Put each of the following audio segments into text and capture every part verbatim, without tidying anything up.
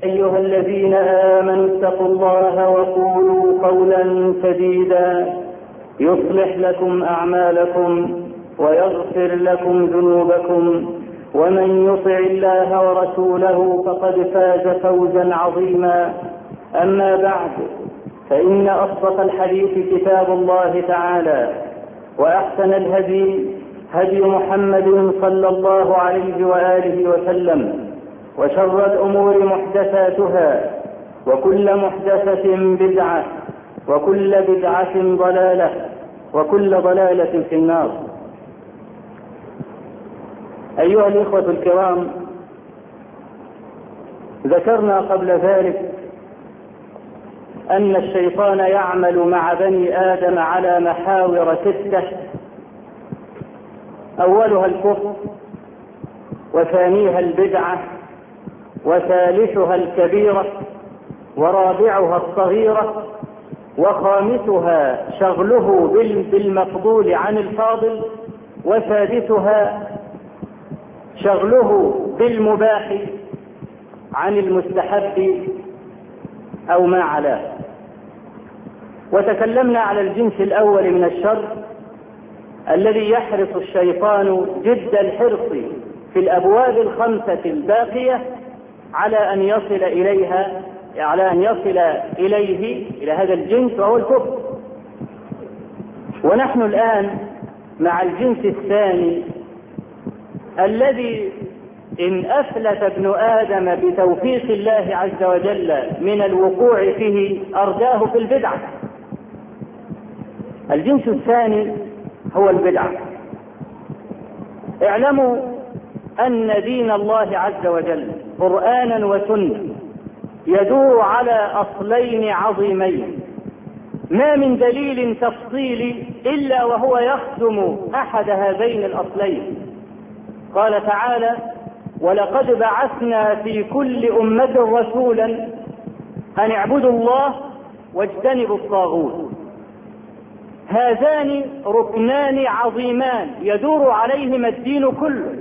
أيها الذين آمنوا اتقوا الله وقولوا قولا سديدا يصلح لكم أعمالكم ويغفر لكم ذنوبكم، ومن يطع الله ورسوله فقد فاز فوزا عظيما. أما بعد، فإن أصدق الحديث كتاب الله تعالى، وأحسن الهدي هدي محمد صلى الله عليه وآله وسلم، وشر الأمور محدثاتها، وكل محدثة بدعة، وكل بدعة ضلالة، وكل ضلالة في النار. أيها الإخوة الكرام، ذكرنا قبل ذلك أن الشيطان يعمل مع بني آدم على محاور ستة، أولها الكفر، وثانيها البدعة، وثالثها الكبيرة، ورابعها الصغيرة، وخامسها شغله بالمفضول عن الفاضل، وسادسها شغله بالمباح عن المستحب أو ما علاه. وتكلمنا على الجنس الأول من الشر الذي يحرص الشيطان جد الحرص في الأبواب الخمسة الباقية على أن يصل إليها على أن يصل إليه إلى هذا الجنس، وهو الكفر. ونحن الآن مع الجنس الثاني الذي إن أفلت ابن آدم بتوفيق الله عز وجل من الوقوع فيه أرداه في البدعة. الجنس الثاني هو البدعة. اعلموا أن دين الله عز وجل قرآنا وسنة يدور على أصلين عظيمين، ما من دليل تفصيلي إلا وهو يخدم أحد هذين الأصلين. قال تعالى: ولقد بعثنا في كل أمة رسولا أن اعبدوا الله واجتنبوا الطاغوت. هذان ركنان عظيمان يدور عليهما الدين كله.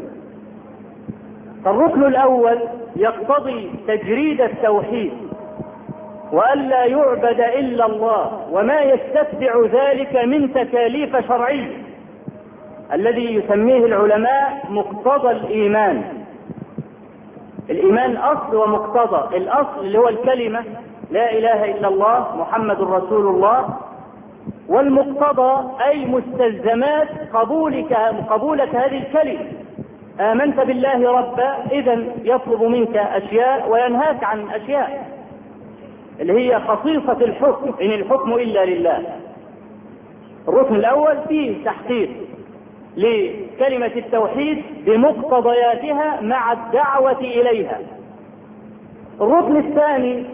الركن الأول يقتضي تجريد التوحيد، وألا يعبد إلا الله وما يستتبع ذلك من تكاليف شرعية، الذي يسميه العلماء مقتضى الإيمان. الإيمان أصل ومقتضى. الأصل اللي هو الكلمة لا إله إلا الله محمد رسول الله، والمقتضى أي مستلزمات قبولك قبولك هذه الكلمة. آمنت بالله ربا، إذن يطلب منك أشياء وينهاك عن أشياء اللي هي خصيصة الحكم، إن الحكم إلا لله. الركن الأول فيه تحقيق لكلمة التوحيد بمقتضياتها مع الدعوة إليها. الركن الثاني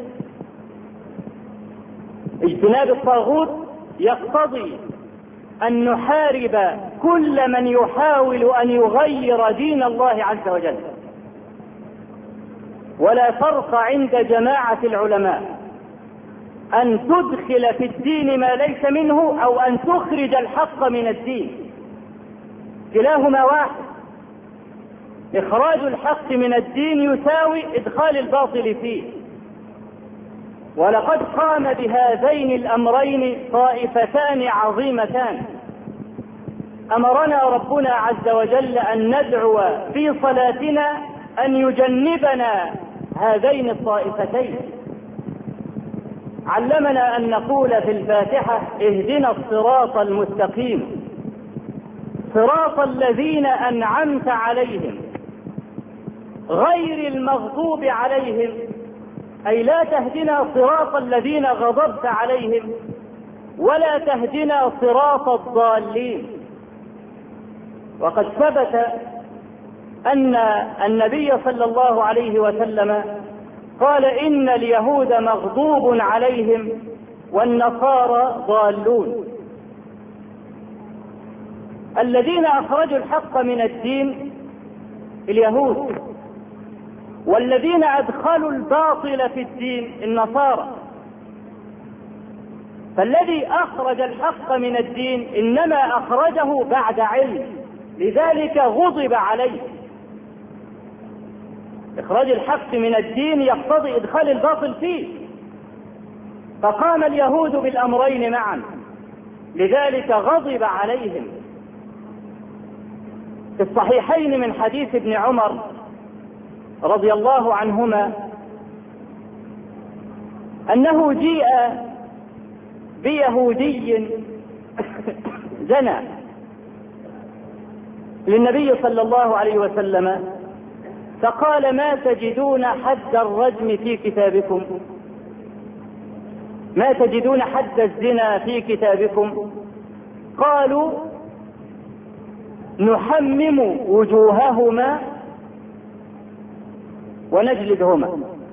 اجتناب الطاغوت، يقتضي أن نحارب كل من يحاول أن يغير دين الله عز وجل. ولا فرق عند جماعة العلماء أن تدخل في الدين ما ليس منه أو أن تخرج الحق من الدين، كلاهما واحد. إخراج الحق من الدين يساوي إدخال الباطل فيه. ولقد قام بهذين الأمرين طائفتان عظيمتان. أمرنا ربنا عز وجل أن ندعو في صلاتنا أن يجنبنا هذين الطائفتين. علمنا أن نقول في الفاتحة: اهدنا الصراط المستقيم صراط الذين أنعمت عليهم غير المغضوب عليهم، أي لا تهدنا صراط الذين غضبت عليهم، ولا تهدنا صراط الضالين. وقد ثبت أن النبي صلى الله عليه وسلم قال: إن اليهود مغضوب عليهم والنصارى ضالون. الذين أخرجوا الحق من الدين اليهود، والذين أدخلوا الباطل في الدين النصارى. فالذي أخرج الحق من الدين إنما أخرجه بعد علم، لذلك غضب عليه. إخراج الحق من الدين يقتضي إدخال الباطل فيه، فقام اليهود بالأمرين معا، لذلك غضب عليهم. في الصحيحين من حديث ابن عمر رضي الله عنهما أنه جيء بيهودي زنى للنبي صلى الله عليه وسلم، فقال: ما تجدون حد الرجم في كتابكم؟ ما تجدون حد الزنا في كتابكم؟ قالوا: نحمم وجوههما ونجلدهما.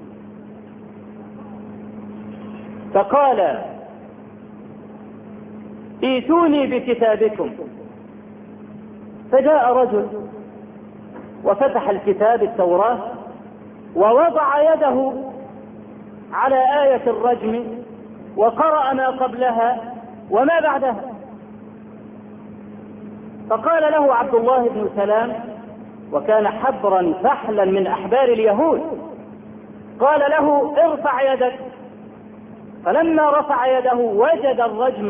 فقال: ائتوني بكتابكم. فجاء رجل وفتح الكتاب التوراة ووضع يده على آية الرجم وقرأ ما قبلها وما بعدها. فقال له عبد الله بن سلام، وكان حبرا فحلا من أحبار اليهود، قال له: ارفع يدك. فلما رفع يده وجد الرجم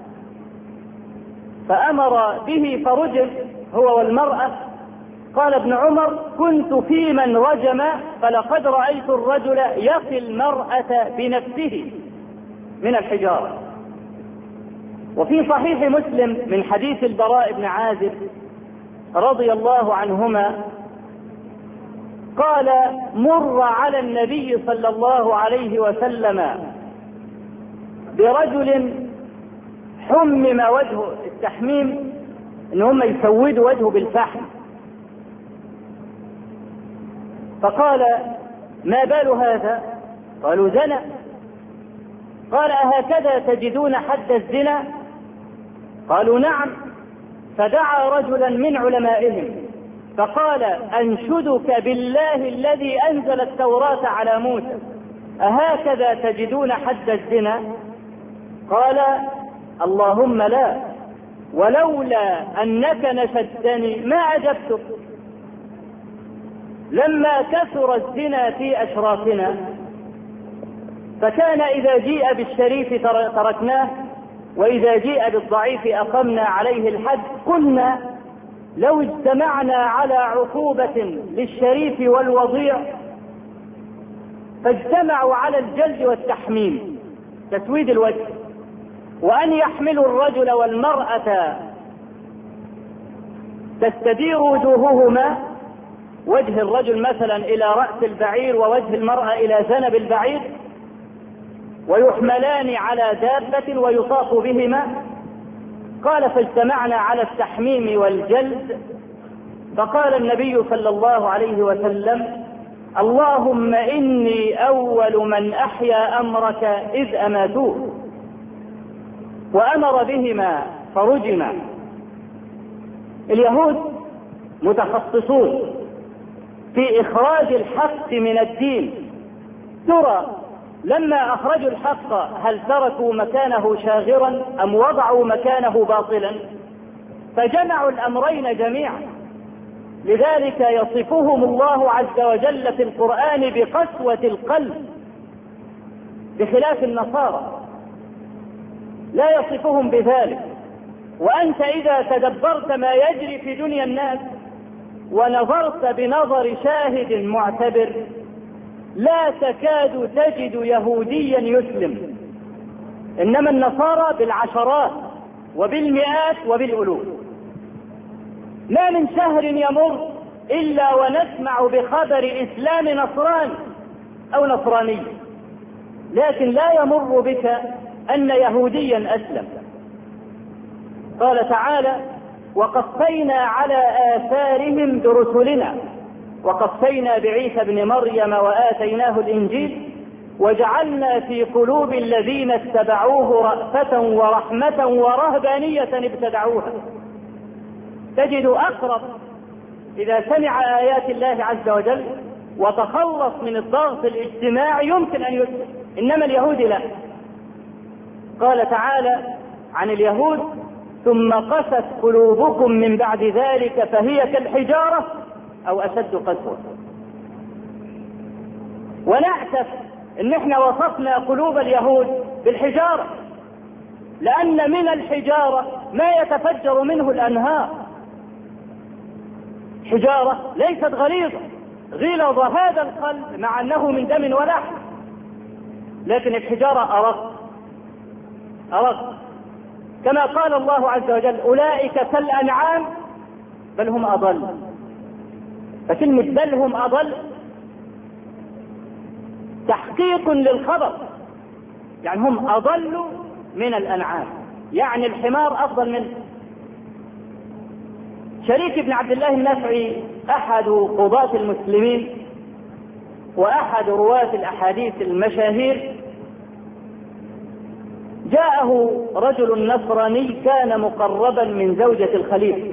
فأمر به فرجم هو والمرأة. قال ابن عمر: كنت في من رجم فلقد رأيت الرجل يقي المرأة بنفسه من الحجارة. وفي صحيح مسلم من حديث البراء بن عازب رضي الله عنهما قال: مر على النبي صلى الله عليه وسلم برجل حمم وجهه، التحميم ان هم يسودوا وجهه بالفحم، فقال: ما بال هذا؟ قالوا: زنى. قال: أهكذا تجدون حد الزنا؟ قالوا: نعم. فدعا رجلا من علمائهم فقال: أنشدك بالله الذي أنزل التوراة على موسى، أهكذا تجدون حد الزنا؟ قال: اللهم لا، ولولا أنك نشدتني ما أجبتك. لما كثر الزنا في أشرافنا فكان إذا جيء بالشريف تركناه، وإذا جيء بالضعيف أقمنا عليه الحد. قلنا: لو اجتمعنا على عقوبة للشريف والوضيع فاجتمعوا على الجلد والتحميم، تسويد الوجه، وأن يحملوا الرجل والمرأة تستدير وجوههما، وجه الرجل مثلا إلى رأس البعير ووجه المرأة إلى ذنب البعير، ويحملان على دابة ويطاف بهما. قال: فاجتمعنا على التحميم والجلد. فقال النبي صلى الله عليه وسلم: اللهم إني أول من أحيا أمرك إذ أماتوه. وأمر بهما فرجما. اليهود متخصصون في إخراج الحق من الدين. ترى لما أخرجوا الحق هل تركوا مكانه شاغرا أم وضعوا مكانه باطلا؟ فجمعوا الأمرين جميعا. لذلك يصفهم الله عز وجل في القرآن بقسوة القلب، بخلاف النصارى لا يصفهم بذلك. وأنت إذا تدبرت ما يجري في دنيا الناس ونظرت بنظر شاهد معتبر لا تكاد تجد يهوديا يسلم، إنما النصارى بالعشرات وبالمئات وبالألوف. ما من شهر يمر إلا ونسمع بخبر إسلام نصراني أو نصراني، لكن لا يمر بك أن يهوديا أسلم. قال تعالى: وقفينا على آثارهم برسلنا وقفينا بعيسى ابن مريم وآتيناه الإنجيل وجعلنا في قلوب الذين اتبعوه رأفة ورحمة ورهبانية ابتدعوها. تجد أقرب إذا سمع آيات الله عز وجل وتخلص من الضغط الاجتماعي يمكن أن يسلم، إنما اليهود لا. قال تعالى عن اليهود: ثم قست قلوبكم من بعد ذلك فهي كالحجارة أو أشد قسوة. ونأسف ان احنا وصفنا قلوب اليهود بالحجارة، لأن من الحجارة ما يتفجر منه الأنهار. حجارة ليست غليظة، غلظ هذا القلب مع أنه من دم ولحم، لكن الحجارة أرق أرق، كما قال الله عز وجل أولئك كالأنعام بل هم أضل. فكلمة بل هم أضل تحقيق للخبر، يعني هم أضل من الأنعام، يعني الحمار أفضل منه. شريك بن عبد الله النافعي أحد قضاة المسلمين وأحد رواة الأحاديث المشاهير، جاءه رجل نصراني كان مقربا من زوجة الخليفة،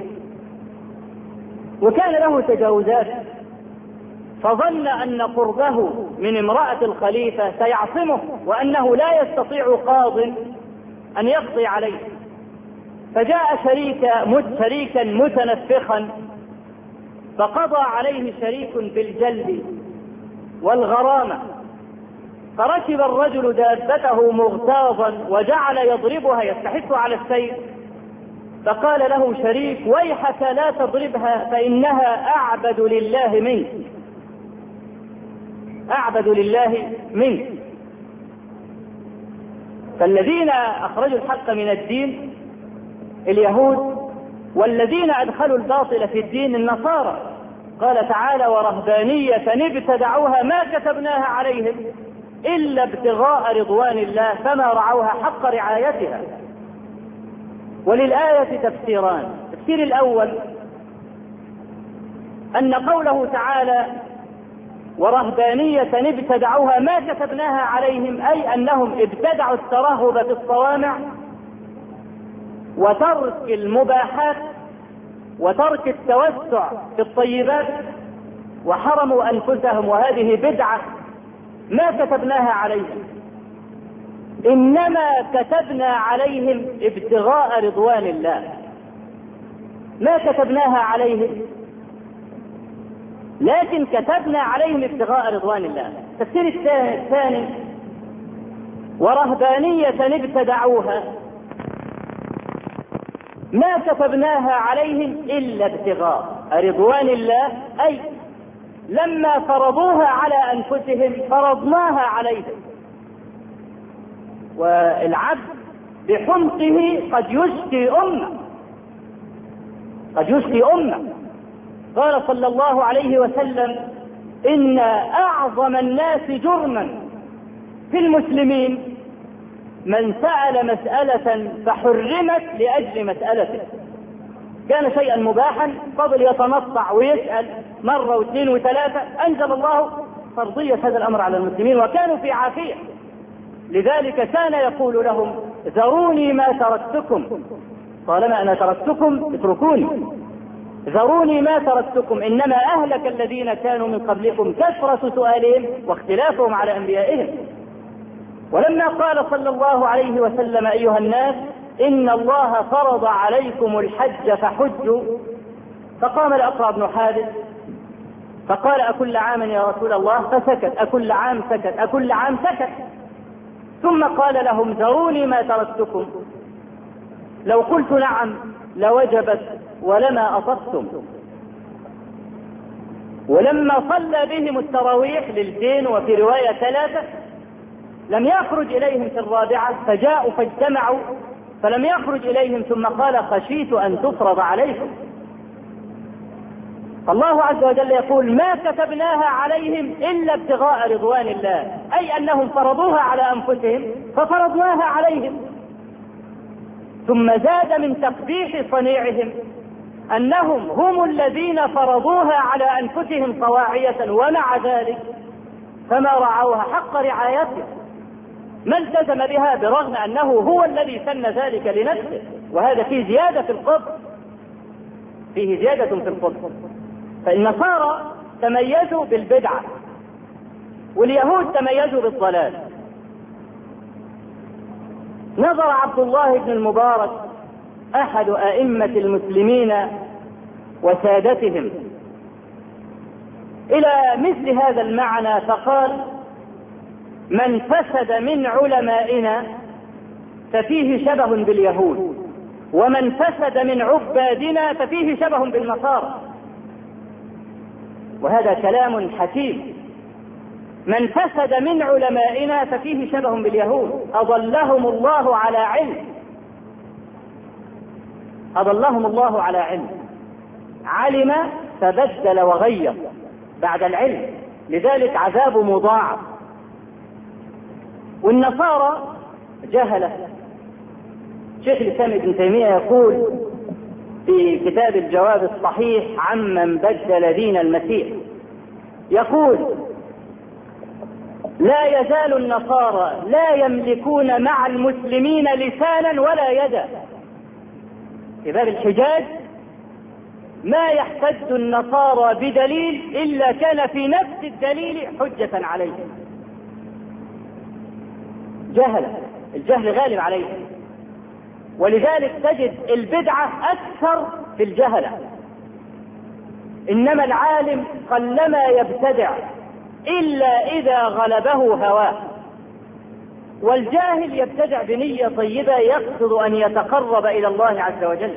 وكان له تجاوزات، فظن أن قربه من امرأة الخليفة سيعصمه، وأنه لا يستطيع قاض أن يقضي عليه، فجاء شريكا شريكا متنفخا فقضى عليه شريك بالجلد والغرامة. فركب الرجل دابته مغتاظا وجعل يضربها يستحث على السير، فقال له شريك ويحك لا تضربها فإنها أعبد لله منك، أعبد لله منك. فالذين أخرجوا الحق من الدين اليهود، والذين أدخلوا الباطل في الدين النصارى. قال تعالى ورهبانية ابتدعوها ما كتبناها عليهم إلا ابتغاء رضوان الله فما رعوها حق رعايتها. وللآية تفسيران: التفسير الأول أن قوله تعالى ورهبانية ابتدعوها ما كتبناها عليهم، أي أنهم ابتدعوا الترهب في الصوامع وترك المباحات وترك التوسع في الطيبات، وحرموا أنفسهم، وهذه بدعة ما كتبناها عليهم، إنما كتبنا عليهم ابتغاء رضوان الله، ما كتبناها عليهم لكن كتبنا عليهم ابتغاء رضوان الله. التفسير الثاني ورهبانية ابتدعوها ما كتبناها عليهم إلا ابتغاء رضوان الله، أي لما فرضوها على أنفسهم فرضناها عليهم. والعبد بحمقه قد يشقي أمة، قد يشقي أمة. قال صلى الله عليه وسلم إن أعظم الناس جرما في المسلمين من سأل مسألة فحرمت لأجل مسألته. كان شيئا مباحا فضل يتنطع ويسأل مرة واثنين وثلاثة، أنزل الله فرضية هذا الأمر على المسلمين وكانوا في عافية. لذلك كان يقول لهم ذروني ما تركتكم، طالما أنا تركتكم اتركوني، ذروني ما تركتكم، إنما أهلك الذين كانوا من قبلكم كثرة سؤالهم واختلافهم على أنبيائهم. ولما قال صلى الله عليه وسلم أيها الناس إن الله فرض عليكم الحج فحجوا، فقام الأقرع بن حابس فقال أكل عام يا رسول الله؟ فسكت. أكل عام؟ سكت. أكل عام؟ سكت. ثم قال لهم ذروني ما تركتكم، لو قلت نعم لوجبت ولما أطفتم. ولما صلى بهم التراويح ليلتين وفي رواية ثلاثة لم يخرج إليهم في الرابعة، فجاءوا فاجتمعوا فلم يخرج إليهم، ثم قال خشيت أن تفرض عليكم. الله عز وجل يقول ما كتبناها عليهم إلا ابتغاء رضوان الله، أي أنهم فرضوها على أنفسهم ففرضناها عليهم. ثم زاد من تقبيح صنيعهم أنهم هم الذين فرضوها على أنفسهم طواعية، ومع ذلك فما رعوها حق رعايتها، ما التزم بها برغم أنه هو الذي سن ذلك لنفسه. وهذا فيه زيادة في القبض، فيه زيادة في القبض. فالنصارى تميزوا بالبدعة واليهود تميزوا بالضلال. نظر عبد الله بن المبارك أحد أئمة المسلمين وسادتهم إلى مثل هذا المعنى فقال من فسد من علمائنا ففيه شبه باليهود، ومن فسد من عبادنا ففيه شبه بالنصارى. وهذا كلام حكيم. من فسد من علمائنا ففيه شبه باليهود، أضلهم الله على علم، أضلهم الله على علم، علم فبدل وغير بعد العلم، لذلك عذاب مضاعف. والنصارى جهلة. شيخ الإسلام ابن تيمية يقول في كتاب الجواب الصحيح عمن بدل دين المسيح، يقول: لا يزال النصارى لا يملكون مع المسلمين لسانا ولا يدا. في باب الحجاج ما يحتج النصارى بدليل إلا كان في نفس الدليل حجة عليهم. جهل، الجهل غالب عليهم، ولذلك تجد البدعة أكثر في الجهلة. إنما العالم قلما يبتدع إلا إذا غلبه هواه، والجاهل يبتدع بنية طيبة يقصد أن يتقرب إلى الله عز وجل.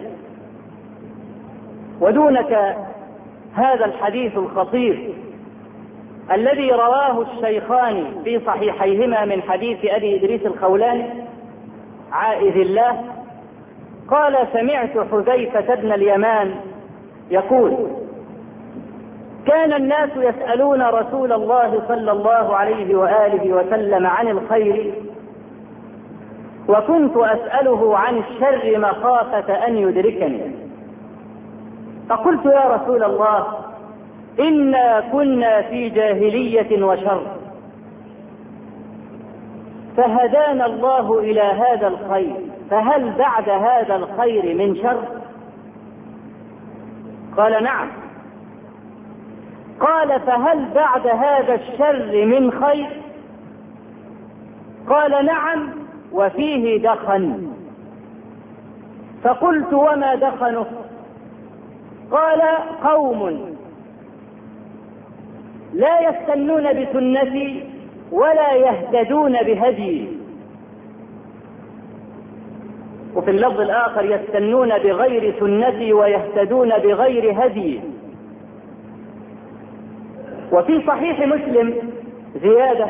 ودونك هذا الحديث الخطير الذي رواه الشيخان في صحيحيهما من حديث أبي إدريس الخولاني عائذ الله قال: سمعت حذيفة بن اليمان يقول: كان الناس يسألون رسول الله صلى الله عليه وآله وسلم عن الخير، وكنت أسأله عن الشر مخافة أن يدركني، فقلت: يا رسول الله، إنا كنا في جاهلية وشر، فهدانا الله إلى هذا الخير، فهل بعد هذا الخير من شر؟ قال: نعم. قال: فهل بعد هذا الشر من خير؟ قال: نعم، وفيه دخن. فقلت: وما دخنه؟ قال: قوم لا يستنون بسنتي ولا يهتدون بهدي. وفي اللفظ الآخر: يستنون بغير سنتي ويهتدون بغير هدي. وفي صحيح مسلم زيادة: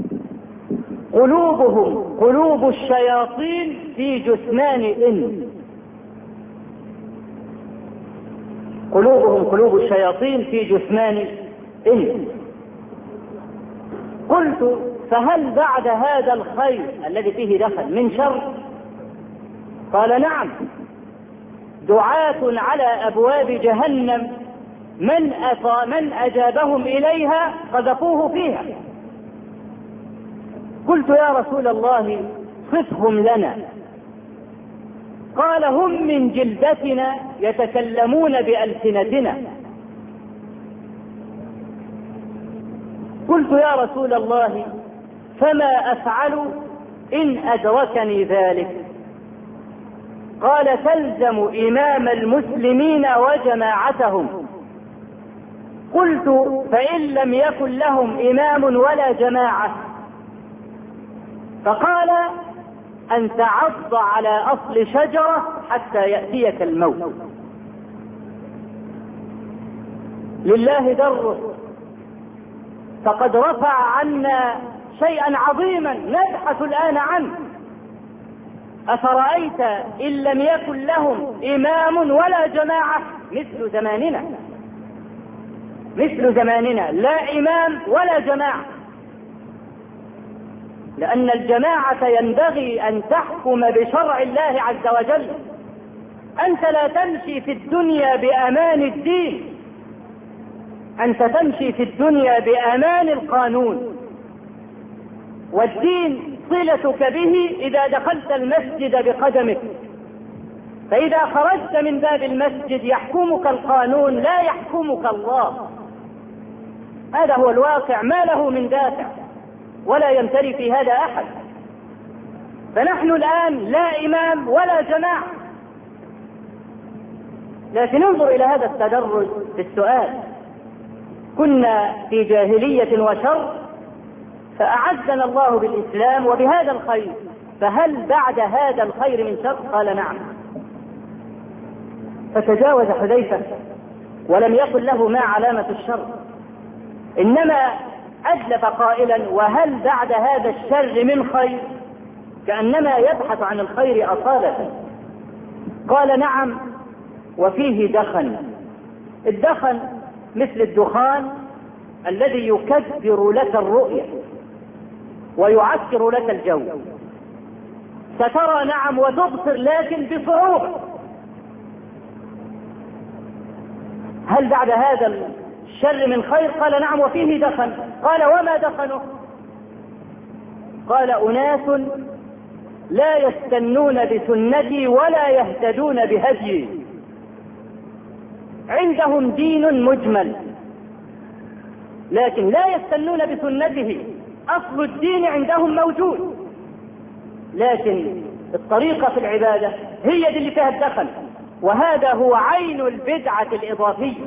قلوبهم قلوب الشياطين في جثمان إن. قلوبهم قلوب الشياطين في جثمان إن. قلت: فهل بعد هذا الخير الذي فيه دخل من شر؟ قال: نعم، دعاة على أبواب جهنم من أطاع من أجابهم إليها قذفوه فيها. قلت: يا رسول الله، صفهم لنا. قال: هم من جلدتنا يتكلمون بألسنتنا. قلت: يا رسول الله، فما أفعل إن أدركني ذلك؟ قال: تلزم إمام المسلمين وجماعتهم. قلت: فإن لم يكن لهم إمام ولا جماعة؟ فقال: أن تعض على أصل شجرة حتى يأتيك الموت. لله دره، فقد رفع عنا شيئا عظيما نبحث الآن عنه. أفرأيت إن لم يكن لهم إمام ولا جماعة؟ مثل زماننا، مثل زماننا، لا إمام ولا جماعة. لأن الجماعة ينبغي أن تحكم بشرع الله عز وجل. أنت لا تمشي في الدنيا بأمان الدين، أنت تمشي في الدنيا بأمان القانون، والدين صلتك به إذا دخلت المسجد بقدمك، فإذا خرجت من باب المسجد يحكمك القانون لا يحكمك الله. هذا هو الواقع، ما له من دافع، ولا يمتري في هذا أحد. فنحن الآن لا إمام ولا جماعة. لكن انظر إلى هذا التدرج في السؤال: كنا في جاهلية وشر، فأعزنا الله بالإسلام وبهذا الخير، فهل بعد هذا الخير من شر؟ قال نعم. فتجاوز حذيفة ولم يقل له ما علامة الشر، إنما أجلب قائلا وهل بعد هذا الشر من خير، كأنما يبحث عن الخير أصالة. قال نعم وفيه دخن. الدخن مثل الدخان الذي يكدر لك الرؤية ويعكر لك الجو، سترى نعم وتبصر لكن بصعوبة. هل بعد هذا الشر من خير؟ قال نعم وفيه دخن. قال وما دخنه؟ قال أناس لا يستنون بسنتي ولا يهتدون بهديي، عندهم دين مجمل لكن لا يستنون بسنته، أصل الدين عندهم موجود لكن الطريقة في العبادة هي دي اللي فيها الدخل، وهذا هو عين البدعة الإضافية.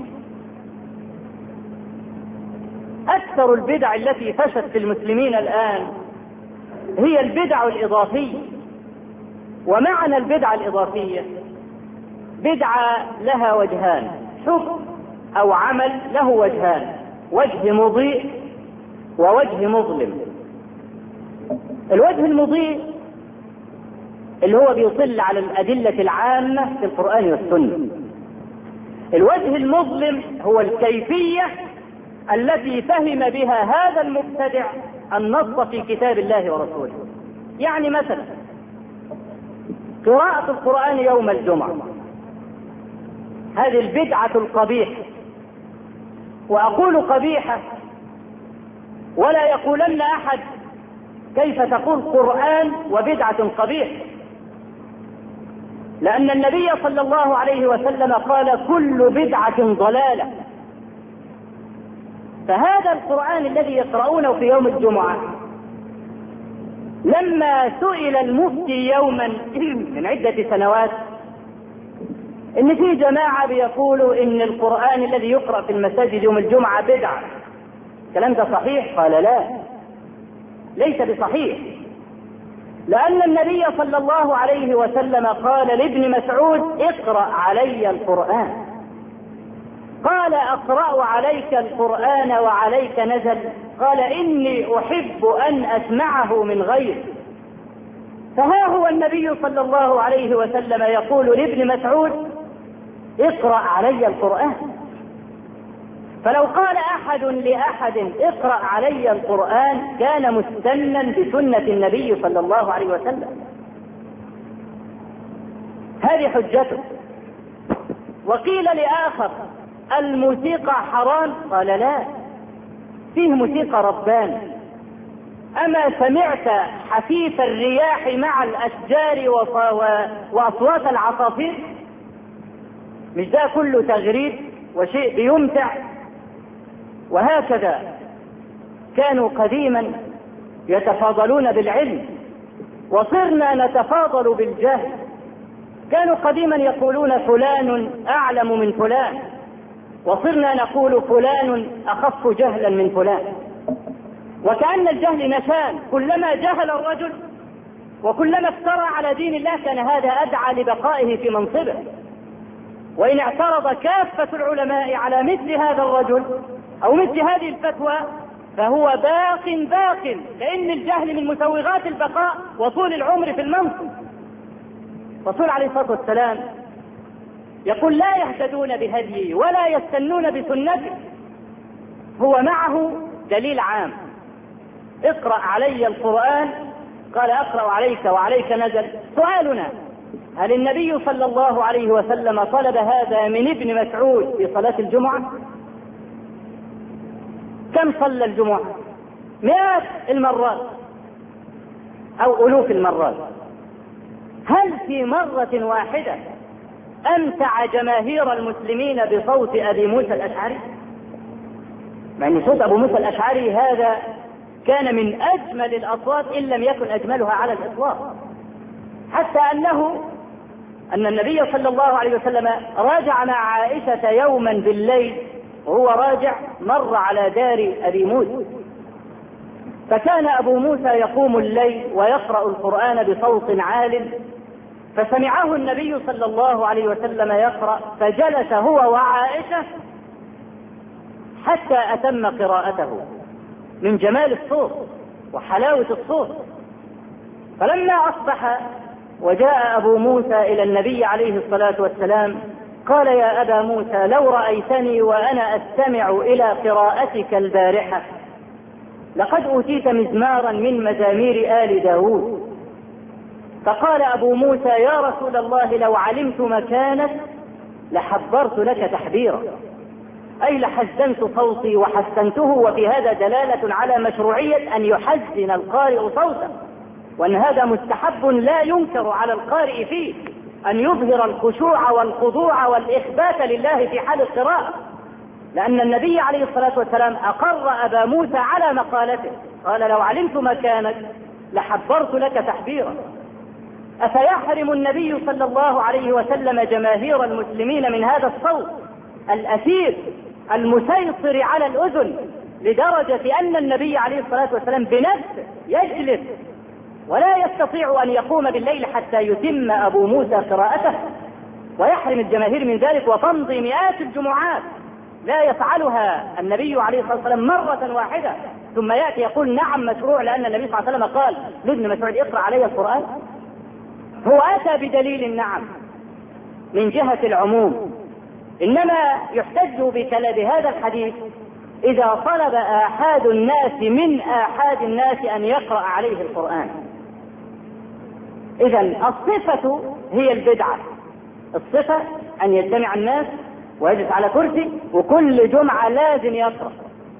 أكثر البدع التي فشت في المسلمين الآن هي البدع الإضافية. ومعنى البدعة الإضافية بدعة لها وجهان، حكم أو عمل له وجهان، وجه مضيء ووجه مظلم. الوجه المضيء اللي هو بيطل على الأدلة العامة في القرآن والسنة. الوجه المظلم هو الكيفية التي فهم بها هذا المبتدع النص في كتاب الله ورسوله. يعني مثلا قراءة القرآن يوم الجمعة، هذه البدعة القبيحة. وأقول قبيحة ولا يقولن أحد كيف تقول قرآن وبدعة قبيحة، لأن النبي صلى الله عليه وسلم قال كل بدعة ضلالة. فهذا القرآن الذي يقرؤونه في يوم الجمعة، لما سئل المفتي يوما من عدة سنوات إن في جماعة بيقولوا إن القرآن الذي يقرأ في المساجد يوم الجمعة بدعة، الكلام ده صحيح؟ قال لا، ليس بصحيح، لأن النبي صلى الله عليه وسلم قال لابن مسعود اقرأ علي القرآن. قال أقرأ عليك القرآن وعليك نزل؟ قال إني أحب أن أسمعه من غيري. فها هو النبي صلى الله عليه وسلم يقول لابن مسعود اقرأ علي القرآن. فلو قال أحد لأحد اقرأ علي القرآن كان مستنا بسنة النبي صلى الله عليه وسلم. هذه حجته. وقيل لآخر الموسيقى حرام؟ قال لا، فيه موسيقى ربان. أما سمعت حفيف الرياح مع الأشجار وأصوات العصافير؟ مش ده كله تغريد وشيء بيمتع؟ وهكذا كانوا قديما يتفاضلون بالعلم وصرنا نتفاضل بالجهل. كانوا قديما يقولون فلان أعلم من فلان، وصرنا نقول فلان أخف جهلا من فلان. وكأن الجهل نشان، كلما جهل الرجل وكلما افترى على دين الله كان هذا أدعى لبقائه في منصبه. وإن اعترض كافة العلماء على مثل هذا الرجل أو مثل هذه الفتوى فهو باق باق، لأن الجهل من مسوغات البقاء وطول العمر في المنصب. الرسول عليه الصلاة والسلام يقول لا يهتدون بهديه ولا يستنون بسنته. هو معه دليل عام، اقرأ علي القرآن، قال أقرأ عليك وعليك نزل. سؤالنا هل النبي صلى الله عليه وسلم طلب هذا من ابن مسعود في صلاة الجمعة؟ كم صلى الجمعة؟ مئات المرات أو ألوف المرات. هل في مرة واحدة أمتع جماهير المسلمين بصوت أبي موسى الأشعري؟ مع أن صوت أبو موسى الأشعري هذا كان من أجمل الأصوات إن لم يكن أجملها على الإطلاق، حتى أنه أن النبي صلى الله عليه وسلم راجع مع عائشة يوما بالليل وهو راجع مر على دار أبي موسى، فكان أبو موسى يقوم الليل ويقرأ القرآن بصوت عال، فسمعه النبي صلى الله عليه وسلم يقرأ، فجلس هو وعائشة حتى أتم قراءته من جمال الصوت وحلاوة الصوت. فلما أصبح وجاء أبو موسى إلى النبي عليه الصلاة والسلام قال: يا أبا موسى، لو رأيتني وأنا أستمع إلى قراءتك البارحة لقد أوتيت مزمارا من مزامير آل داود. فقال أبو موسى: يا رسول الله، لو علمت مكانك لحبرت لك تحبيرا، أي لحزنت صوتي وحسنته. وفي هذا دلالة على مشروعية أن يحزن القارئ صوته، وأن هذا مستحب لا ينكر على القارئ فيه، أن يظهر الخشوع والخضوع والإخبات لله في حال القراءة، لأن النبي عليه الصلاة والسلام أقر أبا موسى على مقالته، قال: لو علمت مكانك لحبرت لك تحبيرا. أفيحرم النبي صلى الله عليه وسلم جماهير المسلمين من هذا الصوت الأثير المسيطر على الأذن، لدرجة أن النبي عليه الصلاة والسلام بنفسه يجلس ولا يستطيع أن يقوم بالليل حتى يتم أبو موسى قراءته، ويحرم الجماهير من ذلك، وتمضي مئات الجمعات لا يفعلها النبي عليه الصلاة والسلام مرة واحدة ثم يأتي يقول نعم مشروع، لأن النبي صلى الله عليه وسلم قال لابن مسعود: اقرأ علي القرآن. هو أتى بدليل النعم من جهة العموم، إنما يحتج بهذا الحديث إذا طلب آحاد الناس من آحاد الناس أن يقرأ عليه القرآن. إذن الصفة هي البدعة، الصفة أن يجتمع الناس ويجلس على كرسي وكل جمعة لازم يقرأ.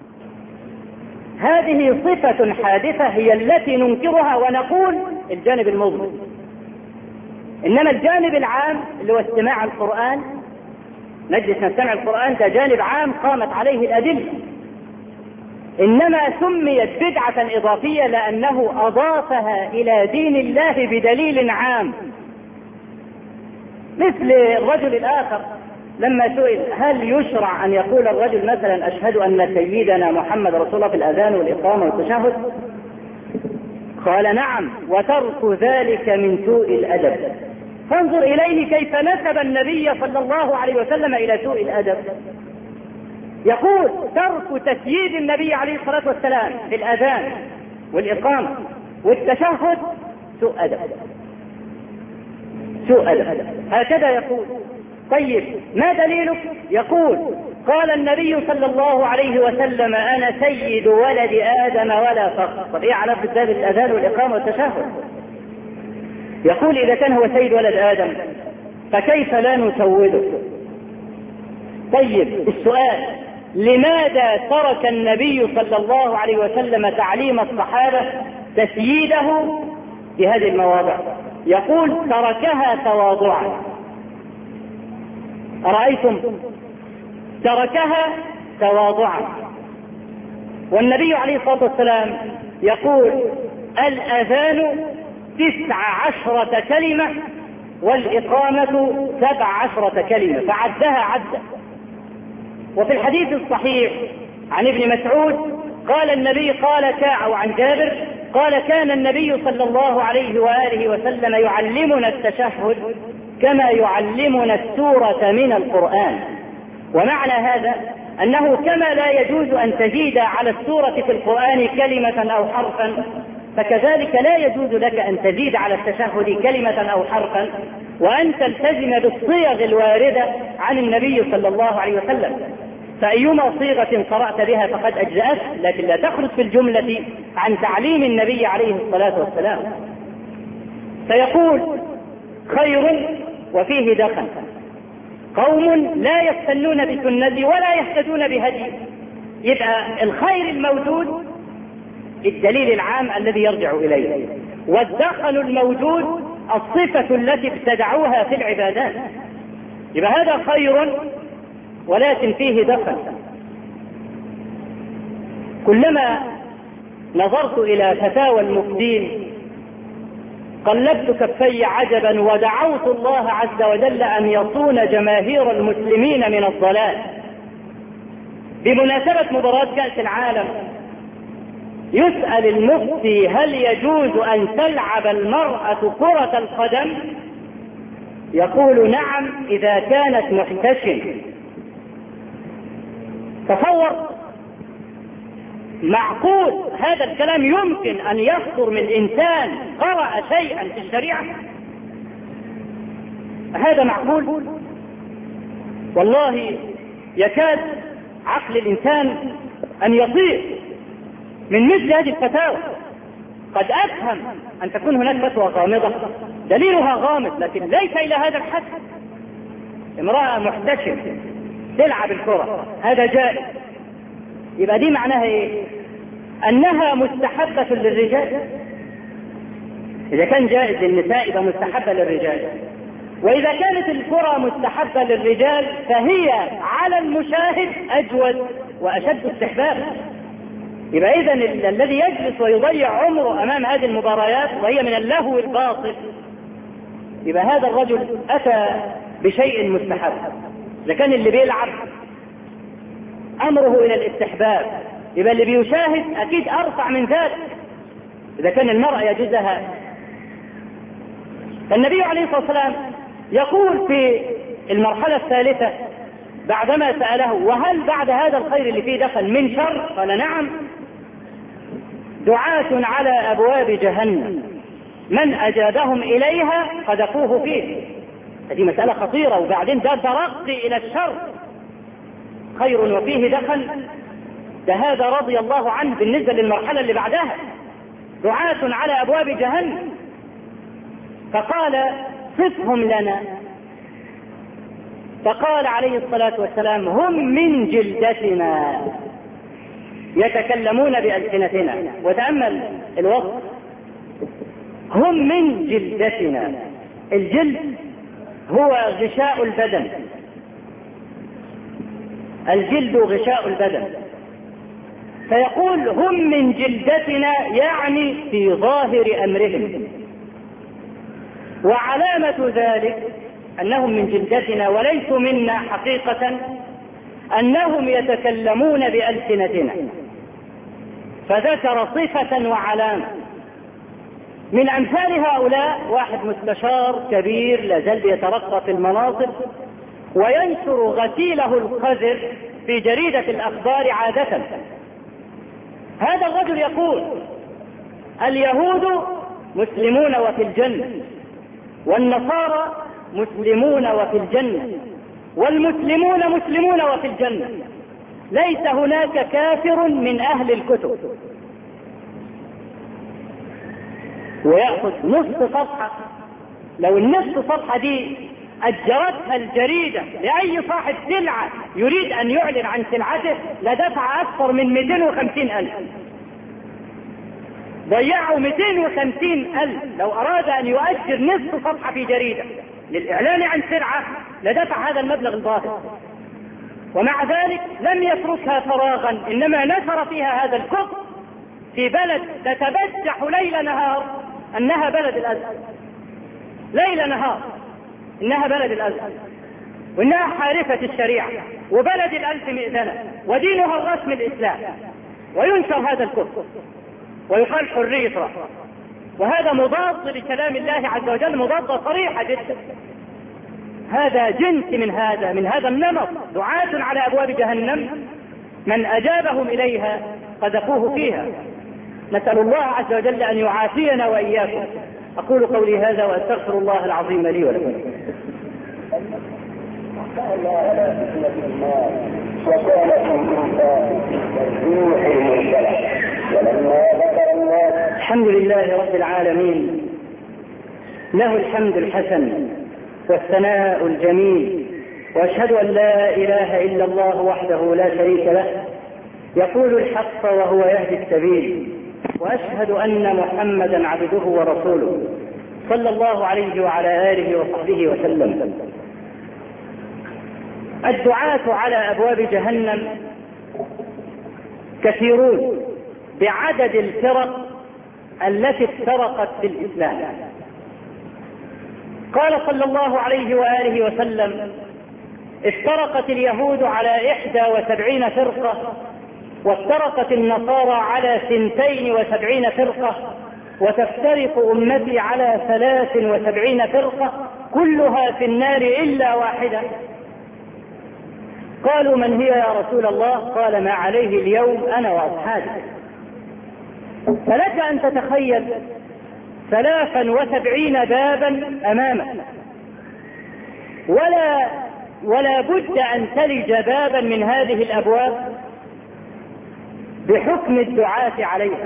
هذه صفة حادثة هي التي ننكرها ونقول الجانب المظلم. إنما الجانب العام اللي هو استماع القرآن، نجلس نستمع القرآن، ده جانب عام قامت عليه الأدلة، إنما سميت بدعة إضافية لأنه أضافها إلى دين الله بدليل عام. مثل الرجل الآخر لما سئل: هل يشرع أن يقول الرجل مثلا أشهد أن سيدنا محمد رسول الله في الأذان والإقامة والتشهد؟ قال: نعم، وترك ذلك من سوء الأدب. فانظر إليه كيف نسب النبي صلى الله عليه وسلم إلى سوء الأدب. يقول: ترك تسييد النبي عليه الصلاة والسلام في الأذان والإقامة والتشهد سوء أدب، سوء أدب، هكذا يقول. طيب ما دليلك؟ يقول: قال النبي صلى الله عليه وسلم: أنا سيد ولد آدم ولا فخر. طب إيه علاقة ذلك الأذان والإقامة والتشهد؟ يقول: إذا كان هو سيد ولد آدم فكيف لا نسوده؟ طيب السؤال: لماذا ترك النبي صلى الله عليه وسلم تعليم الصحابة تسييده في هذه المواضع؟ يقول: تركها تواضعا. أرأيتم؟ تركها تواضعا. والنبي عليه الصلاة والسلام يقول: الأذان تسع عشرة كلمة والإقامة سبع عشرة كلمة، فعدها عدة. وفي الحديث الصحيح عن ابن مسعود قال النبي قال كاع عن جابر قال: كان النبي صلى الله عليه وآله وسلم يعلمنا التشهد كما يعلمنا السورة من القرآن. ومعنى هذا أنه كما لا يجوز أن تزيد على السورة في القرآن كلمة أو حرفا، فكذلك لا يجوز لك أن تزيد على التشهد كلمة أو حرفا، وأن تلتزم بالصيغ الواردة عن النبي صلى الله عليه وسلم. فأيما صيغة قرأت بها فقد أجزأت، لكن لا تخرج في الجملة عن تعليم النبي عليه الصلاة والسلام. فيقول: خير وفيه دخل، قوم لا يستنون بسنتي ولا يهتدون بهدي. يبقى الخير الموجود الدليل العام الذي يرجع إليه، والدخل الموجود الصفة التي ابتدعوها في العبادات. يبقى هذا خير ولكن فيه دخل. كلما نظرت إلى فتاوى المفتين قلبت كفي عجبا ودعوت الله عز وجل أن يصون جماهير المسلمين من الضلال. بمناسبة مباراة كأس العالم يسأل المفتي هل يجوز أن تلعب المرأة كرة القدم؟ يقول نعم إذا كانت محتشمة. تصور، معقول هذا الكلام يمكن أن يصدر من إنسان قرأ شيئا في الشريعة؟ هذا معقول؟ والله يكاد عقل الإنسان أن يطير من مثل هذه الفتاوى. قد أفهم أن تكون هناك فتوى غامضة دليلها غامض، لكن ليس إلى هذا الحد. امرأة محتشمة تلعب الكرة هذا جائز، يبقى دي معناها ايه؟ انها مستحبة للرجال. اذا كان جائز للنساء يبقى مستحبة للرجال، واذا كانت الكرة مستحبة للرجال فهي على المشاهد اجود واشد استحبابا. يبقى اذا الذي يجلس ويضيع عمره امام هذه المباريات وهي من اللهو الباطل، يبقى هذا الرجل اتى بشيء مستحب. اذا كان اللي بيلعب امره الى الاستحباب، يبقى اللي بيشاهد اكيد ارفع من ذلك اذا كان المرأة يجوزها. فالنبي عليه الصلاة والسلام يقول في المرحلة الثالثة بعدما سأله وهل بعد هذا الخير اللي فيه دخل من شر؟ قال نعم، دعاة على ابواب جهنم من اجابهم اليها قذفوه فيه. هذه مسألة خطيرة، وبعدين ده ترقي الى الشر، خير وفيه دخل، ده هذا رضي الله عنه بالنسبة للمرحلة اللي بعدها، دعاة على أبواب جهنم. فقال صفهم لنا، فقال عليه الصلاة والسلام هم من جلدتنا يتكلمون بألسنتنا. وتأمل الوصف، هم من جلدتنا. الجلد هو غشاء البدن، الجلد غشاء البدن. فيقول هم من جلدتنا يعني في ظاهر أمرهم، وعلامة ذلك أنهم من جلدتنا وليسوا منا حقيقة أنهم يتكلمون بألسنتنا. فذكر صفة وعلامة. من أمثال هؤلاء واحد مستشار كبير لازال يترقى في المناصب وينشر غسيله القذر في جريدة الأخبار عادة. هذا الرجل يقول اليهود مسلمون وفي الجنة، والنصارى مسلمون وفي الجنة، والمسلمون مسلمون وفي الجنة، ليس هناك كافر من أهل الكتب. ويأخذ نصف صفحة، لو النصف صفحة دي أجرتها الجريدة لأي صاحب سلعة يريد أن يعلن عن سلعته لدفع أكثر من مئتين وخمسين ألف. ضيعوا مئتين وخمسين ألف لو أراد أن يؤجر نصف صفحة في جريدة للإعلان عن سلعة لدفع هذا المبلغ الباهظ. ومع ذلك لم يتركها فراغا، إنما نشر فيها هذا الكفر في بلد تتبجح ليل نهار أنها بلد الأزهر، ليل نهار إنها بلد الأزهر، وإنها حارفة الشريعة وبلد الألف مئذنة ودينها الرسم الإسلام، وينشر هذا الكفر ويقال حرية رأي. وهذا مضاد لكلام الله عز وجل، مضاد صريحة جدا. هذا جنس من هذا من هذا النمط، دعاة على أبواب جهنم من أجابهم إليها قذفوه فيها. نسأل الله عز وجل أن يعافينا وإياكم. أقول قولي هذا وأستغفر الله العظيم لي ولكم. الحمد لله رب العالمين، له الحمد الحسن والثناء الجميل، وأشهد أن لا إله إلا الله وحده لا شريك له يقول الحق وهو يهدي السبيل، وأشهد أن محمدا عبده ورسوله صلى الله عليه وعلى آله وصحبه وسلم. الدعاة على أبواب جهنم كثيرون بعدد الفرق التي افترقت في الإسلام. قال صلى الله عليه وآله وسلم افترقت اليهود على إحدى وسبعين فرقة وافترقت النصارى على ثنتين وسبعين فرقة، وتفترق أمتي على ثلاث وسبعين فرقة كلها في النار إلا واحدة. قالوا من هي يا رسول الله؟ قال ما عليه اليوم أنا وأصحابي. فلك أن تتخيل ثلاثا وسبعين بابا أمامك، ولا ولا بد أن تلج بابا من هذه الأبواب بحكم الدعاة عليها.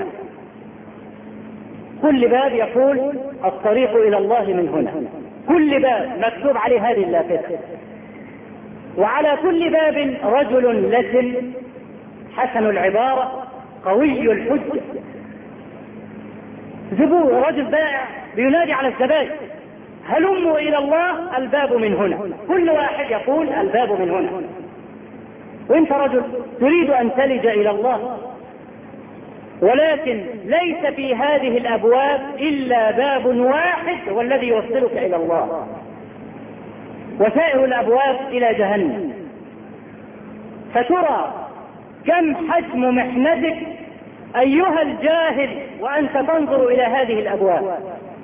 كل باب يقول الطريق إلى الله من هنا، كل باب مكتوب عليه هذه اللافتة، وعلى كل باب رجل لسن حسن العبارة قوي الحجة، زبون رجل بائع بينادي على الزبائن هلموا إلى الله، الباب من هنا. كل واحد يقول الباب من هنا، وانت رجل تريد أن تلج إلى الله، ولكن ليس في هذه الأبواب إلا باب واحد والذي يوصلك إلى الله، وسائر الأبواب إلى جهنم. فترى كم حجم محنتك أيها الجاهل وأنت تنظر إلى هذه الأبواب.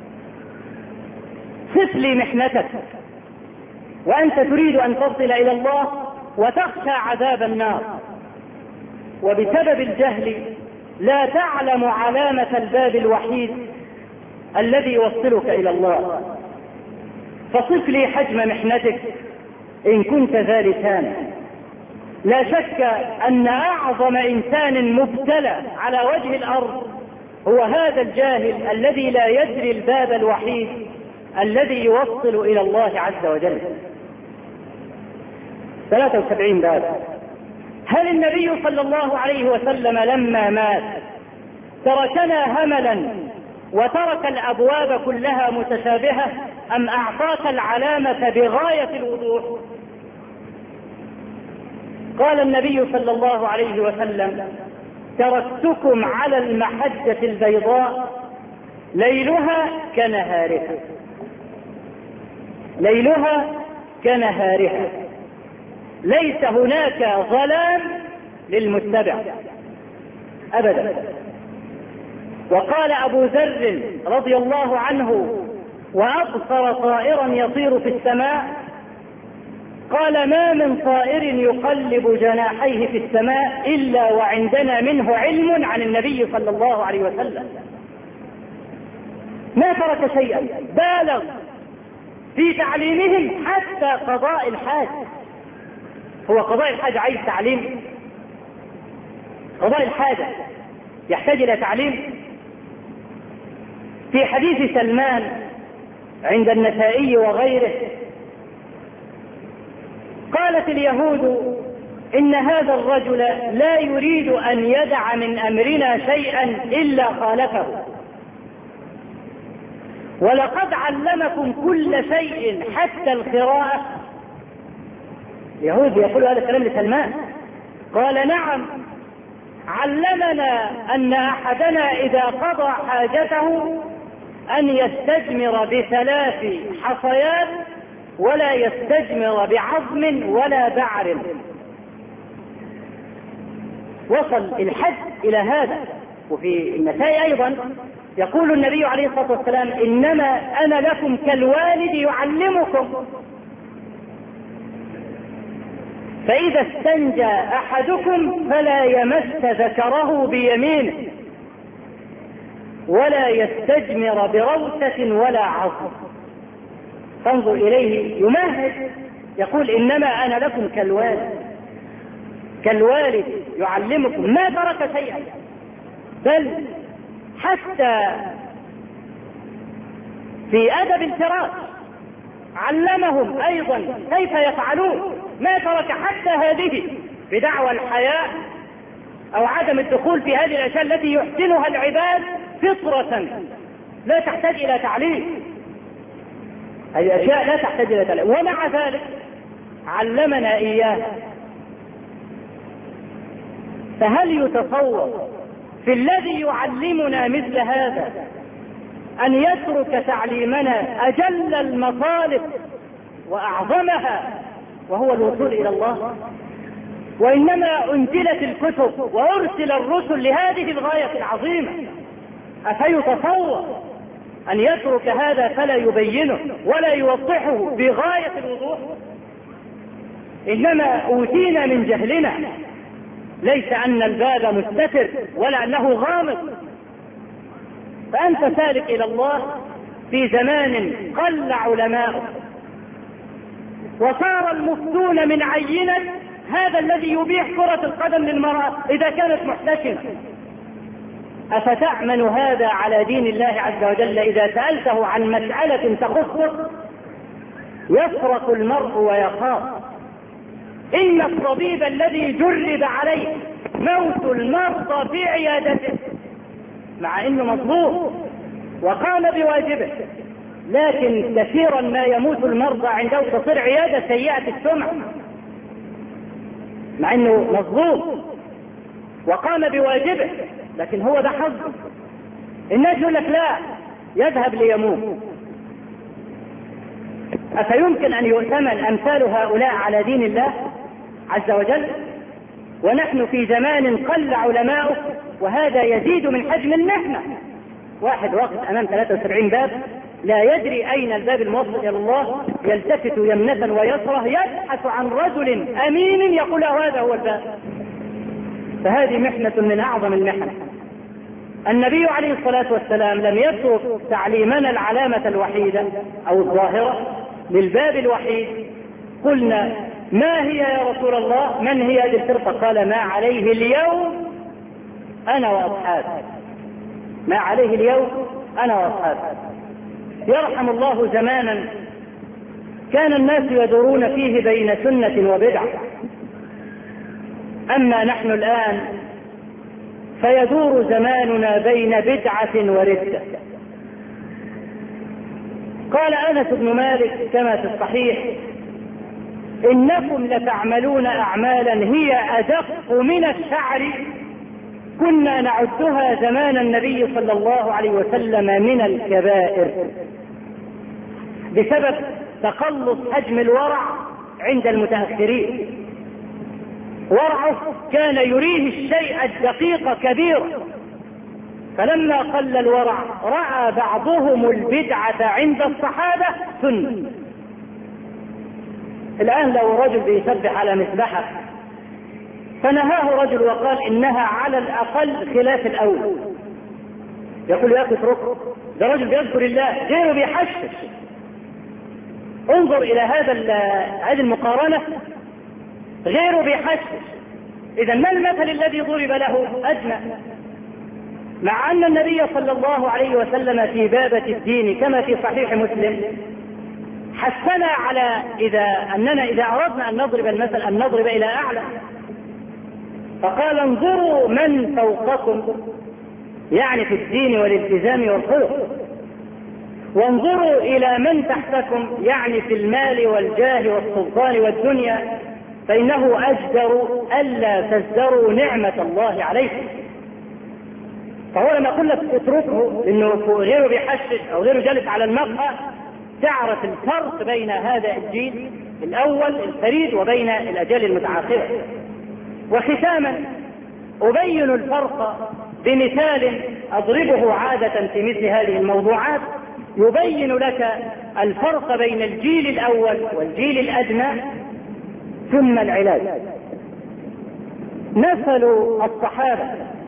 صف لي محنتك وأنت تريد أن تصل إلى الله وتخشى عذاب النار، وبسبب الجهل لا تعلم علامة الباب الوحيد الذي يوصلك إلى الله. فصف لي حجم محنتك إن كنت ذا لسان. لا شك أن أعظم إنسان مبتلى على وجه الأرض هو هذا الجاهل الذي لا يدري الباب الوحيد الذي يوصل إلى الله عز وجل. ثلاثة وسبعين باب. هل النبي صلى الله عليه وسلم لما مات تركنا هملا وترك الأبواب كلها متشابهة، أم أعطاك العلامة بغاية الوضوح؟ قال النبي صلى الله عليه وسلم تركتكم على المحجة البيضاء ليلها كنهارها، ليلها كنهارها، ليس هناك ظلام للمتبع أبدا. وقال أبو ذر رضي الله عنه وأبصر طائرا يطير في السماء، قال ما من طائر يقلب جناحيه في السماء إلا وعندنا منه علم عن النبي صلى الله عليه وسلم. ما ترك شيئا، بالغ في تعليمهم حتى قضاء الحاج. هو قضاء الحاجة عايز تعليم؟ قضاء الحاجة يحتاج إلى تعليم؟ في حديث سلمان عند النسائي وغيره قالت اليهود إن هذا الرجل لا يريد أن يدع من أمرنا شيئا إلا خالفه، ولقد علمكم كل شيء حتى القراءة. اليهود يقول هذا الكلام لسلمان، قال نعم علمنا أن أحدنا إذا قضى حاجته أن يستجمر بثلاث حصيات ولا يستجمر بعظم ولا بعر. وصل الحد إلى هذا. وفي النسائي أيضا يقول النبي عليه الصلاة والسلام إنما أنا لكم كالوالد يعلمكم، فإذا استنجى أحدكم فلا يمس ذكره بيمينه ولا يستجمر بروثة ولا عظم. فانظر إليه يمهد، يقول إنما أنا لكم كالوالد، كالوالد يعلمكم. ما ترك شيئا، بل حتى في أدب الفراش علمهم أيضا كيف يفعلون. ما ترك حتى هذه بدعوى الحياء أو عدم الدخول في هذه الأشياء التي يحسنها العباد فطرة لا تحتاج إلى تعليم. هذه أشياء لا تحتاج إلى تعليم، ومع ذلك علمنا إياها. فهل يتصور في الذي يعلمنا مثل هذا أن يترك تعليمنا أجل المطالب وأعظمها وهو الوصول إلى الله؟ وإنما أنزلت الكتب وأرسل الرسل لهذه الغاية العظيمة. أفيتصور أن يترك هذا فلا يبينه ولا يوضحه بغاية الوضوح؟ إنما أوتينا من جهلنا، ليس أن الباب مستتر ولا أنه غامض. فأنت سالك إلى الله في زمان قل علماؤه، وصار المفتون من عينة هذا الذي يبيح كرة القدم للمرأة إذا كانت محتشمة. أفتأمن هذا على دين الله عز وجل؟ إذا سألته عن مسألة تخصه يفرق المرء ويخاف. إن الطبيب الذي جرب عليه موت المرضى في عيادته مع إنه مظلوم وقام بواجبه، لكن كثيرا ما يموت المرضى عنده تصير عيادة سيئة السمعة مع إنه مظلوم وقام بواجبه، لكن هو ده حظه. الناس يقول لك لا، يذهب ليموت. أفيمكن أن يؤتمن أمثال هؤلاء على دين الله عز وجل ونحن في زمان قل علماؤه؟ وهذا يزيد من حجم المحنة. واحد واقف أمام ثلاثة وسبعين باب لا يدري أين الباب الموصل إلى الله، يلتفت يمنة ويسرة يبحث عن رجل أمين يقول له هذا هو الباب. فهذه محنة من أعظم المحن. النبي عليه الصلاة والسلام لم يترك تعليمنا العلامة الوحيدة أو الظاهرة للباب الوحيد. قلنا ما هي يا رسول الله؟ من هي هذه الفرقة؟ قال ما عليه اليوم أنا وأصحابي. ما عليه اليوم أنا وأصحابي. يرحم الله زمانا كان الناس يدورون فيه بين سنة وبدعة، أما نحن الآن فيدور زماننا بين بدعة وردة. قال أنس بن مالك كما في الصحيح إنكم لتعملون أعمالا هي أدق من الشعر كنا نعدها زمان النبي صلى الله عليه وسلم من الكبائر، بسبب تقلص حجم الورع عند المتأخرين. ورعه كان يريه الشيء الدقيق كبيرا، فلما قل الورع رأى بعضهم البدعة عند الصحابة سنة. الآن لو رجل بيسبح على مسبحة فنهاه رجل وقال إنها على الأقل خلاف الأول، يقول يا أخي اتركه، ده رجل بيذكر الله غيره بيحشش. انظر إلى هذا هذه المقارنة، غيره بيحشش. إذا ما المثل الذي ضرب له أدنى؟ مع أن النبي صلى الله عليه وسلم في بابة الدين كما في صحيح مسلم حثنا على إذا أننا إذا أردنا أن نضرب المثل أن نضرب إلى أعلى، فقال انظروا من فوقكم، يعني في الدين والالتزام والخلق، وانظروا إلى من تحتكم، يعني في المال والجاه والسلطان والدنيا، فإنه أجدر ألا تزدروا نعمة الله عليكم. فهو لما قلت اتركه لأنه غيره بيحشش أو غيره جالس على المقهى تعرف الفرق بين هذا الجيل الأول الفريد وبين الأجيال المتعاقبة. وختاما أبين الفرق بمثال أضربه عادة في مثل هذه الموضوعات يبين لك الفرق بين الجيل الأول والجيل الأدنى ثم العلاج. مثل الصحابة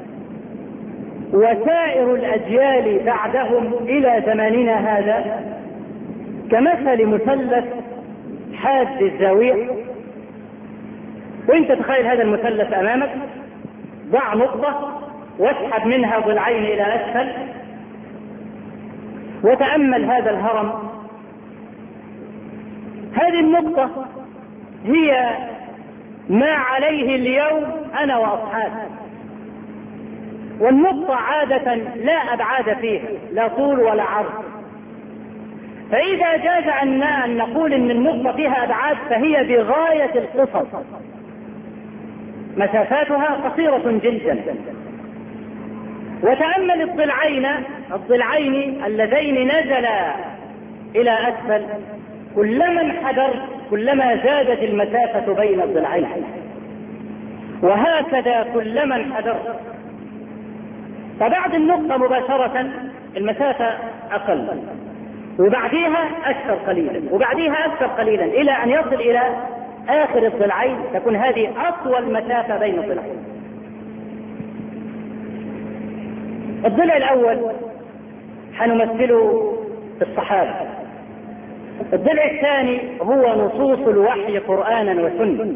وسائر الأجيال بعدهم إلى زماننا هذا كمثل مثلث حاد الزاوية. وانت تخيل هذا المثلث أمامك، ضع نقطة واسحب منها ضلعين إلى أسفل وتأمل هذا الهرم. هذه النقطة هي ما عليه اليوم أنا وأصحابي، والنقطة عادة لا أبعاد فيها، لا طول ولا عرض. فإذا جاز عنا أن نقول أن النقطة فيها أبعاد فهي بغاية القصر، مسافاتها قصيرة جدا. وتأمل الضلعين الضلعين اللذين نزلا إلى أسفل، كلما انحدرت كلما زادت المسافة بين الضلعين. وهكذا كلما انحدرت. فبعد النقطة مباشرة المسافة أقل، وبعديها أكثر قليلا، وبعديها أكثر قليلا، إلى أن يصل إلى آخر الضلعين، تكون هذه أطول مسافة بين الضلعين. الضلع الأول حنمثله الصحابة. الضلع الثاني هو نصوص الوحي قرآنا وسنة.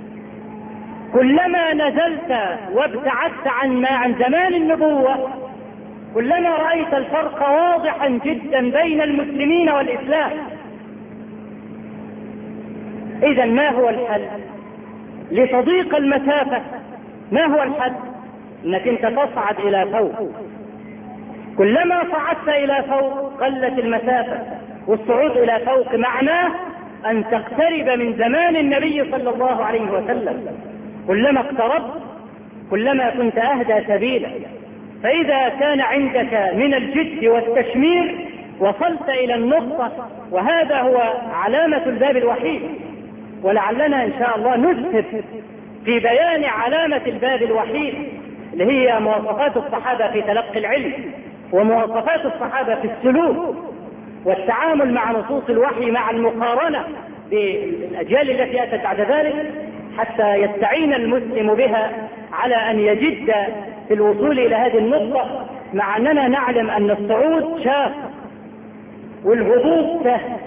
كلما نزلت وابتعدت عن ما عن زمان النبوة كلما رأيت الفرق واضحا جدا بين المسلمين والإسلام. إذا ما هو الحل لتضييق المسافة؟ ما هو الحل؟ انك انت تصعد الى فوق. كلما صعدت الى فوق قلت المسافة، والصعود الى فوق معناه ان تقترب من زمان النبي صلى الله عليه وسلم. كلما اقتربت كلما كنت اهدى سبيلا. فاذا كان عندك من الجد والتشمير وصلت الى النقطة، وهذا هو علامة الباب الوحيد. ولعلنا ان شاء الله نسهب في بيان علامة الباب الوحيد اللي هي مواصفات الصحابة في تلقي العلم، ومواصفات الصحابة في السلوك والتعامل مع نصوص الوحي، مع المقارنة بالأجيال التي أتت بعد ذلك، حتى يستعين المسلم بها على أن يجد في الوصول إلى هذه النقطة، مع أننا نعلم أن الصعود شاق والهبوط سهل.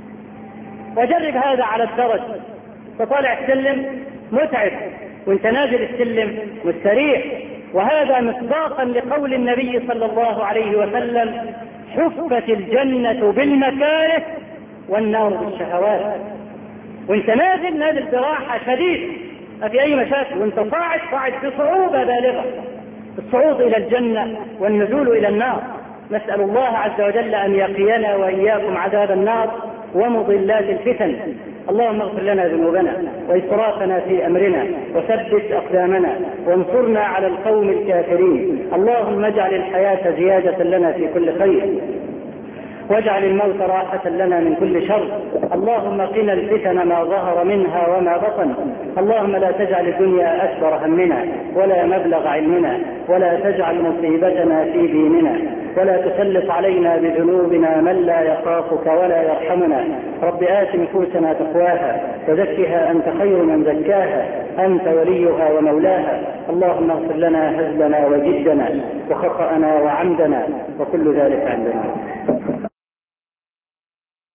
وجرب هذا على الدرج، تطالع السلم متعب، وانت نازل السلم مستريح. وهذا مصداقا لقول النبي صلى الله عليه وسلم: حفت الجنة بالمكاره والنار بالشهوات. وانت نازل نازل براحة شديدة، ما في اي مشاكل، وانت صاعد صاعد بصعوبة بالغة، الصعود الى الجنة والنزول الى النار. نسأل الله عز وجل ان يقينا واياكم عذاب النار ومضلات الفتن. اللهم اغفر لنا ذنوبنا وإسرافنا في أمرنا وثبت أقدامنا وانصرنا على القوم الكافرين. اللهم اجعل الحياة زيادة لنا في كل خير، واجعل الموت راحة لنا من كل شر. اللهم قنا الفتن ما ظهر منها وما بطن. اللهم لا تجعل الدنيا أكبر همنا ولا مبلغ علمنا، ولا تجعل مصيبتنا في ديننا، ولا تسلط علينا بذنوبنا من لا يخافك ولا يرحمنا. رب آت نفوسنا تقواها وزكها أنت خير من زكاها، أنت وليها ومولاها. اللهم اغفر لنا هزلنا وجدنا وخطأنا وعمدنا وكل ذلك عندنا.